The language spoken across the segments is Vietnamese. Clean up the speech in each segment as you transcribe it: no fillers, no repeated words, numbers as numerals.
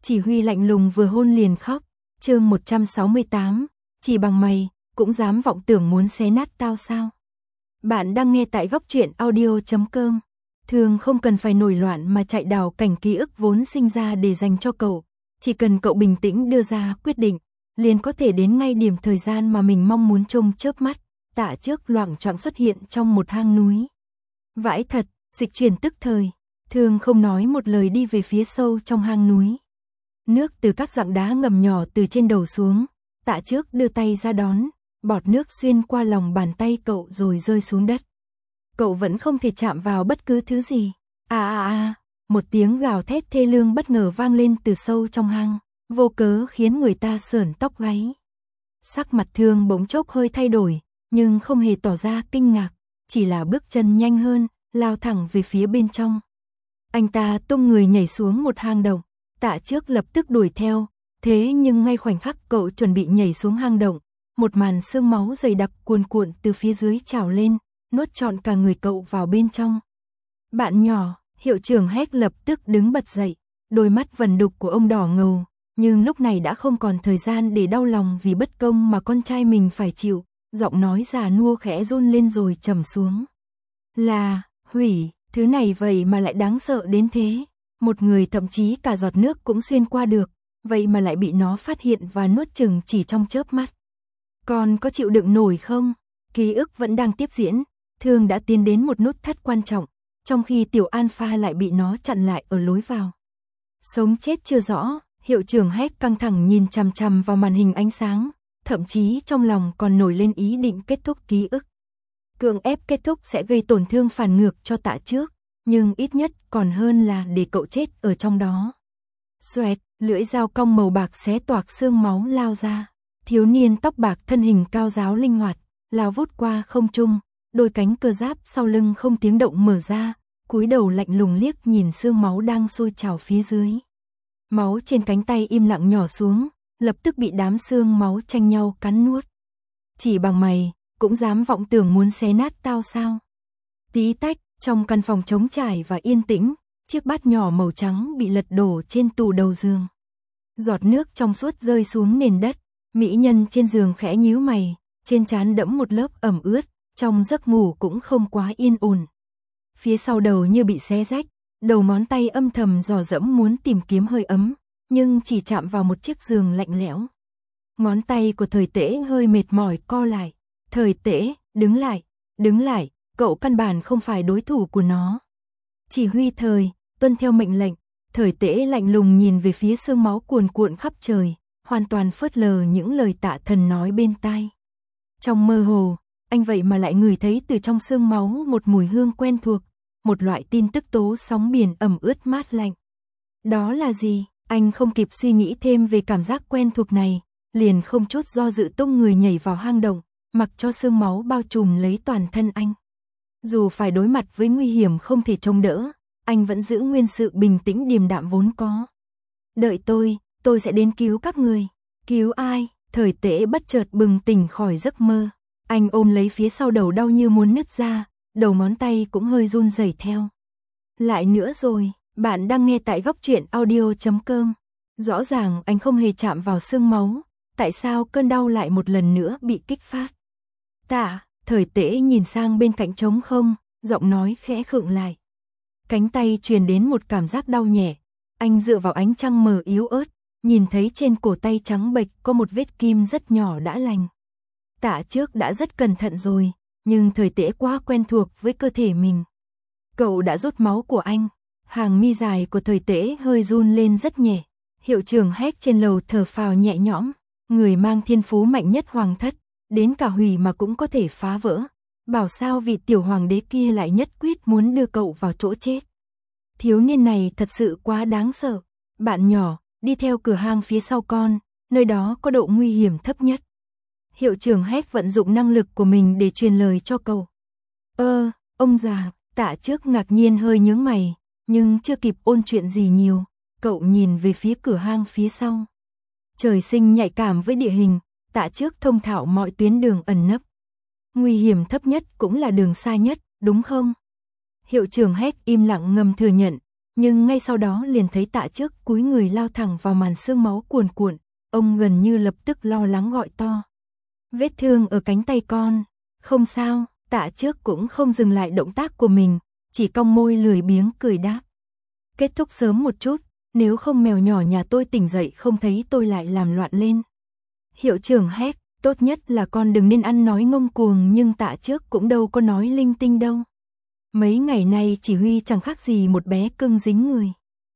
Chỉ huy lạnh lùng vừa hôn liền khóc. Chương 168, chỉ bằng mày cũng dám vọng tưởng muốn xé nát tao sao? Bạn đang nghe tại Góc Truyện Audio.com. Thường không cần phải nổi loạn mà chạy đào cảnh ký ức vốn sinh ra để dành cho cậu, chỉ cần cậu bình tĩnh đưa ra quyết định, liền có thể đến ngay điểm thời gian mà mình mong muốn trông chớp mắt. Tạ Trước loạng choạng xuất hiện trong một hang núi. Vãi thật, dịch chuyển tức thời, Thường không nói một lời đi về phía sâu trong hang núi. Nước từ các rặng đá ngầm nhỏ từ trên đầu xuống, Tạ Trước đưa tay ra đón, bọt nước xuyên qua lòng bàn tay cậu rồi rơi xuống đất. Cậu vẫn không thể chạm vào bất cứ thứ gì. Một tiếng gào thét thê lương bất ngờ vang lên từ sâu trong hang, vô cớ khiến người ta sởn tóc gáy. Sắc mặt Thường bỗng chốc hơi thay đổi, nhưng không hề tỏ ra kinh ngạc, chỉ là bước chân nhanh hơn, lao thẳng về phía bên trong. Anh ta tung người nhảy xuống một hang động, Tạ Trước lập tức đuổi theo, thế nhưng ngay khoảnh khắc cậu chuẩn bị nhảy xuống hang động, một màn sương máu dày đặc cuồn cuộn từ phía dưới trào lên, nuốt trọn cả người cậu vào bên trong. Bạn nhỏ, hiệu trưởng Hét lập tức đứng bật dậy, đôi mắt vằn đục của ông đỏ ngầu, nhưng lúc này đã không còn thời gian để đau lòng vì bất công mà con trai mình phải chịu, giọng nói già nua khẽ run lên rồi trầm xuống. Là, hủy, thứ này vậy mà lại đáng sợ đến thế, một người thậm chí cả giọt nước cũng xuyên qua được, vậy mà lại bị nó phát hiện và nuốt chửng chỉ trong chớp mắt. Con có chịu đựng nổi không? Ký ức vẫn đang tiếp diễn, Thường đã tiến đến một nút thắt quan trọng, trong khi tiểu Alpha lại bị nó chặn lại ở lối vào. Sống chết chưa rõ, hiệu trưởng Hét căng thẳng nhìn chằm chằm vào màn hình ánh sáng, thậm chí trong lòng còn nổi lên ý định kết thúc ký ức. Cưỡng ép kết thúc sẽ gây tổn thương phản ngược cho Tạ Trước, nhưng ít nhất còn hơn là để cậu chết ở trong đó. Xoẹt, lưỡi dao cong màu bạc xé toạc xương máu lao ra. Thiếu niên tóc bạc thân hình cao ráo linh hoạt, lao vút qua không trung, đôi cánh cơ giáp sau lưng không tiếng động mở ra, cúi đầu lạnh lùng liếc nhìn xương máu đang sôi trào phía dưới. Máu trên cánh tay im lặng nhỏ xuống, lập tức bị đám xương máu tranh nhau cắn nuốt. Chỉ bằng mày cũng dám vọng tưởng muốn xé nát tao sao? Tí tách, trong căn phòng trống trải và yên tĩnh, chiếc bát nhỏ màu trắng bị lật đổ trên tủ đầu giường. Giọt nước trong suốt rơi xuống nền đất, mỹ nhân trên giường khẽ nhíu mày, trên trán đẫm một lớp ẩm ướt, trong giấc ngủ cũng không quá yên ổn. Phía sau đầu như bị xé rách, đầu ngón tay âm thầm dò dẫm muốn tìm kiếm hơi ấm, nhưng chỉ chạm vào một chiếc giường lạnh lẽo. Ngón tay của Thời Tễ hơi mệt mỏi co lại. Thời Tễ, đứng lại, cậu căn bản không phải đối thủ của nó. Chỉ huy Thời, tuân theo mệnh lệnh. Thời Tễ lạnh lùng nhìn về phía sương máu cuồn cuộn khắp trời, hoàn toàn phớt lờ những lời Tạ Thần nói bên tai. Trong mơ hồ, anh vậy mà lại ngửi thấy từ trong sương máu một mùi hương quen thuộc, một loại tin tức tố sóng biển ẩm ướt mát lạnh. Đó là gì? Anh không kịp suy nghĩ thêm về cảm giác quen thuộc này, liền không chút do dự tung người nhảy vào hang động, mặc cho sương máu bao trùm lấy toàn thân anh. Dù phải đối mặt với nguy hiểm không thể chống đỡ, anh vẫn giữ nguyên sự bình tĩnh điềm đạm vốn có. Đợi tôi sẽ đến cứu các người. Cứu ai? Thời Tễ bất chợt bừng tỉnh khỏi giấc mơ. Anh ôm lấy phía sau đầu đau như muốn nứt ra, đầu ngón tay cũng hơi run rẩy theo. Lại nữa rồi, bạn đang nghe tại Góc Truyện Audio.com. Rõ ràng anh không hề chạm vào xương máu, tại sao cơn đau lại một lần nữa bị kích phát? Thời Tễ nhìn sang bên cạnh trống không, giọng nói khẽ khựng lại. Cánh tay truyền đến một cảm giác đau nhẹ, anh dựa vào ánh trăng mờ yếu ớt, nhìn thấy trên cổ tay trắng bệch có một vết kim rất nhỏ đã lành. Tạ Trước đã rất cẩn thận rồi, nhưng Thời Tễ quá quen thuộc với cơ thể mình. Cậu đã rút máu của anh, hàng mi dài của Thời Tễ hơi run lên rất nhẹ. Hiệu trưởng Hét trên lầu thở phào nhẹ nhõm, người mang thiên phú mạnh nhất hoàng thất, đến cả hủy mà cũng có thể phá vỡ. Bảo sao vị tiểu hoàng đế kia lại nhất quyết muốn đưa cậu vào chỗ chết. Thiếu niên này thật sự quá đáng sợ. Bạn nhỏ, đi theo cửa hang phía sau con, nơi đó có độ nguy hiểm thấp nhất. Hiệu trưởng Hét vận dụng năng lực của mình để truyền lời cho cậu. Ông già, Tạ Trước ngạc nhiên hơi nhướng mày, nhưng chưa kịp ôn chuyện gì nhiều, cậu nhìn về phía cửa hang phía sau. Trời sinh nhạy cảm với địa hình, Tạ Trước thông thạo mọi tuyến đường ẩn nấp. Nguy hiểm thấp nhất cũng là đường xa nhất, đúng không? Hiệu trưởng Hét im lặng ngầm thừa nhận, nhưng ngay sau đó liền thấy Tạ Trước cúi người lao thẳng vào màn xương máu cuồn cuộn, ông gần như lập tức lo lắng gọi to. Vết thương ở cánh tay con, không sao, Tạ Trước cũng không dừng lại động tác của mình, chỉ cong môi lười biếng cười đáp. Kết thúc sớm một chút, nếu không mèo nhỏ nhà tôi tỉnh dậy không thấy tôi lại làm loạn lên. Hiệu trưởng hét, tốt nhất là con đừng nên ăn nói ngông cuồng, nhưng Tạ Trước cũng đâu có nói linh tinh đâu. Mấy ngày nay chỉ huy chẳng khác gì một bé cưng dính người.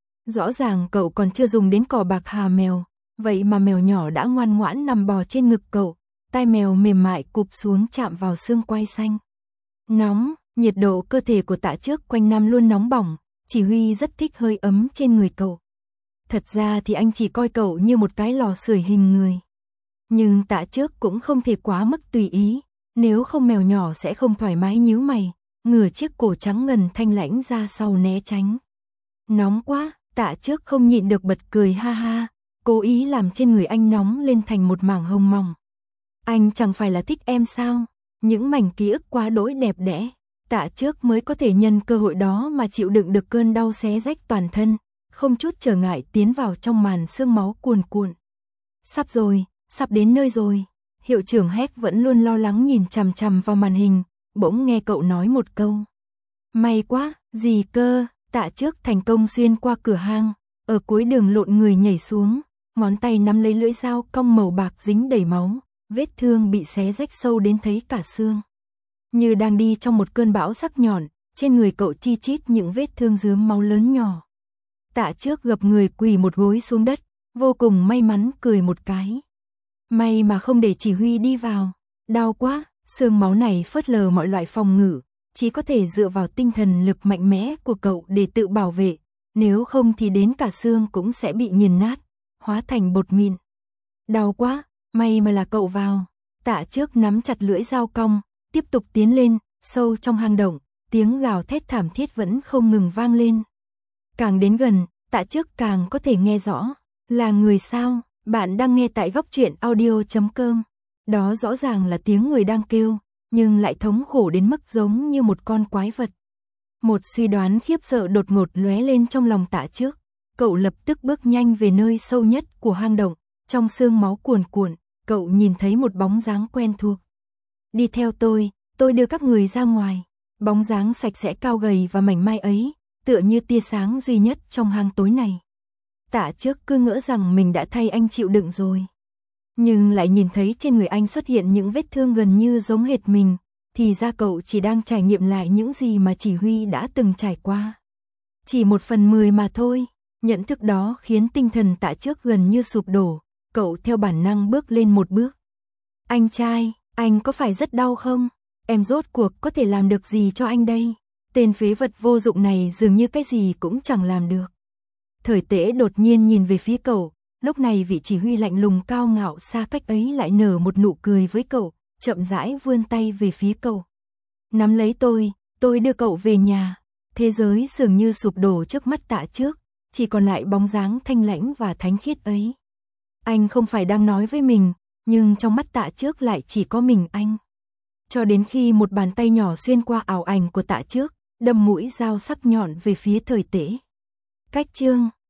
Rõ ràng cậu còn chưa dùng đến cỏ bạc hà mèo, vậy mà mèo nhỏ đã ngoan ngoãn nằm bò trên ngực cậu, tai mèo mềm mại cụp xuống chạm vào xương quai xanh. Nóng, nhiệt độ cơ thể của Tạ Trước quanh năm luôn nóng bỏng, chỉ huy rất thích hơi ấm trên người cậu. Thật ra thì anh chỉ coi cậu như một cái lò sưởi hình người. Nhưng Tạ Trước cũng không thể quá mức tùy ý, nếu không mèo nhỏ sẽ không thoải mái nhíu mày, ngửa chiếc cổ trắng ngần thanh lãnh ra sau né tránh. Nóng quá, Tạ Trước không nhịn được bật cười ha ha, cố ý làm trên người anh nóng lên thành một mảng hồng mỏng. Anh chẳng phải là thích em sao? Những mảnh ký ức quá đỗi đẹp đẽ, Tạ Trước mới có thể nhân cơ hội đó mà chịu đựng được cơn đau xé rách toàn thân, không chút trở ngại tiến vào trong màn xương máu cuồn cuộn. Sắp rồi, sắp đến nơi rồi. Hiệu trưởng Hét vẫn luôn lo lắng nhìn chằm chằm vào màn hình, bỗng nghe cậu nói một câu. May quá, gì cơ? Tạ Trước thành công xuyên qua cửa hang, ở cuối đường lộn người nhảy xuống, ngón tay nắm lấy lưỡi dao cong màu bạc dính đầy máu, vết thương bị xé rách sâu đến thấy cả xương. Như đang đi trong một cơn bão sắc nhọn, trên người cậu chi chít những vết thương rướm máu lớn nhỏ. Tạ Trước gập người quỳ một gối xuống đất, vô cùng may mắn cười một cái. May mà không để chỉ huy đi vào, đau quá, xương máu này phớt lờ mọi loại phòng ngự, chỉ có thể dựa vào tinh thần lực mạnh mẽ của cậu để tự bảo vệ, nếu không thì đến cả xương cũng sẽ bị nghiền nát, hóa thành bột mịn. Đau quá, may mà là cậu vào. Tạ Trước nắm chặt lưỡi dao cong, tiếp tục tiến lên, sâu trong hang động, tiếng gào thét thảm thiết vẫn không ngừng vang lên. Càng đến gần, Tạ Trước càng có thể nghe rõ. Là người sao? Bạn đang nghe tại Góc Truyện Audio.com. Đó rõ ràng là tiếng người đang kêu, nhưng lại thống khổ đến mức giống như một con quái vật. Một suy đoán khiếp sợ đột ngột lóe lên trong lòng Tạ Trước. Cậu lập tức bước nhanh về nơi sâu nhất của hang động, trong xương máu cuồn cuộn, cậu nhìn thấy một bóng dáng quen thuộc. Đi theo tôi đưa các người ra ngoài. Bóng dáng sạch sẽ cao gầy và mảnh mai ấy, tựa như tia sáng duy nhất trong hang tối này. Tạ Trước cứ ngỡ rằng mình đã thay anh chịu đựng rồi. Nhưng lại nhìn thấy trên người anh xuất hiện những vết thương gần như giống hệt mình, thì ra cậu chỉ đang trải nghiệm lại những gì mà chỉ huy đã từng trải qua. Chỉ 1/10 mà thôi, nhận thức đó khiến tinh thần Tạ Trước gần như sụp đổ, cậu theo bản năng bước lên một bước. Anh trai, anh có phải rất đau không? Em rốt cuộc có thể làm được gì cho anh đây? Tên phế vật vô dụng này dường như cái gì cũng chẳng làm được. Thời Tễ đột nhiên nhìn về phía cậu, lúc này vị chỉ huy lạnh lùng cao ngạo xa cách ấy lại nở một nụ cười với cậu, chậm rãi vươn tay về phía cậu. Nắm lấy tôi đưa cậu về nhà. Thế giới dường như sụp đổ trước mắt Tạ Trước, chỉ còn lại bóng dáng thanh lãnh và thánh khiết ấy. Anh không phải đang nói với mình, nhưng trong mắt Tạ Trước lại chỉ có mình anh. Cho đến khi một bàn tay nhỏ xuyên qua ảo ảnh của Tạ Trước, đâm mũi dao sắc nhọn về phía Thời Tễ. Cách chương